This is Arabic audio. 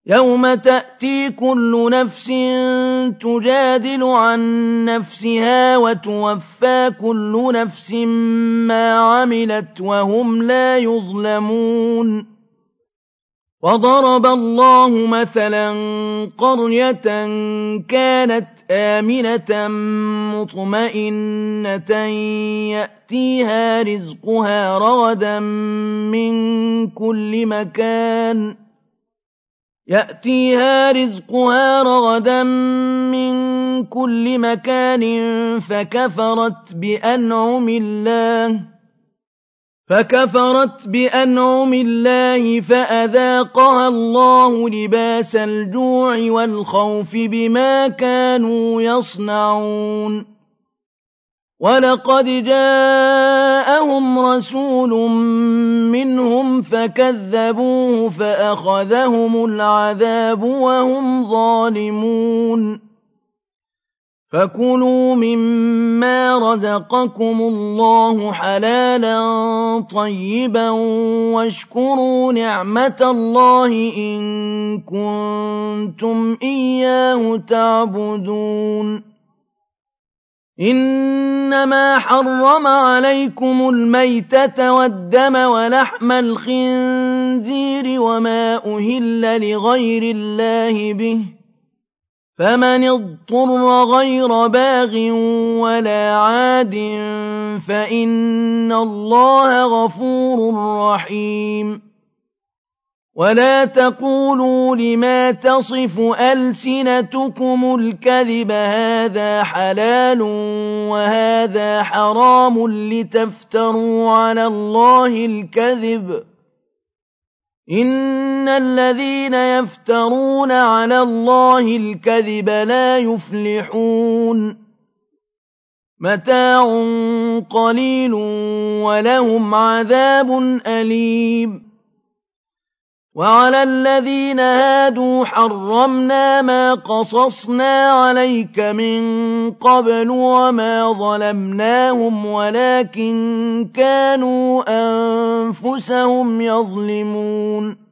يوم تأتي كل نفس تجادل عن نفسها وتوفى كل نفس ما عملت وهم لا يظلمون وضرب الله مثلا قرية كانت آمنة مطمئنة يأتيها رزقها رغدا من كل مكان فكفرت بأنعم الله فأذاقها الله لباس الجوع والخوف بما كانوا يصنعون ولقد جاءهم رسول منهم فكذبوه فأخذهم العذاب وهم ظالمون فكلوا مما رزقكم الله حلالا طيبا واشكروا نعمة الله إن كنتم إياه تعبدون إنما حرم عليكم الميتة والدم ولحم الخنزير وما أهل لغير الله به فمن اضطر غير باغ ولا عاد فإن الله غفور رحيم ولا تقولوا لما تصف ألسنتكم الكذب هذا حلال وهذا حرام لتفتروا على الله الكذب إن الذين يفترون على الله الكذب لا يفلحون متاع قليل ولهم عذاب أليم وعلى الذين هادوا حرمنا ما قصصنا عليك من قبل وما ظلمناهم ولكن كانوا أنفسهم يظلمون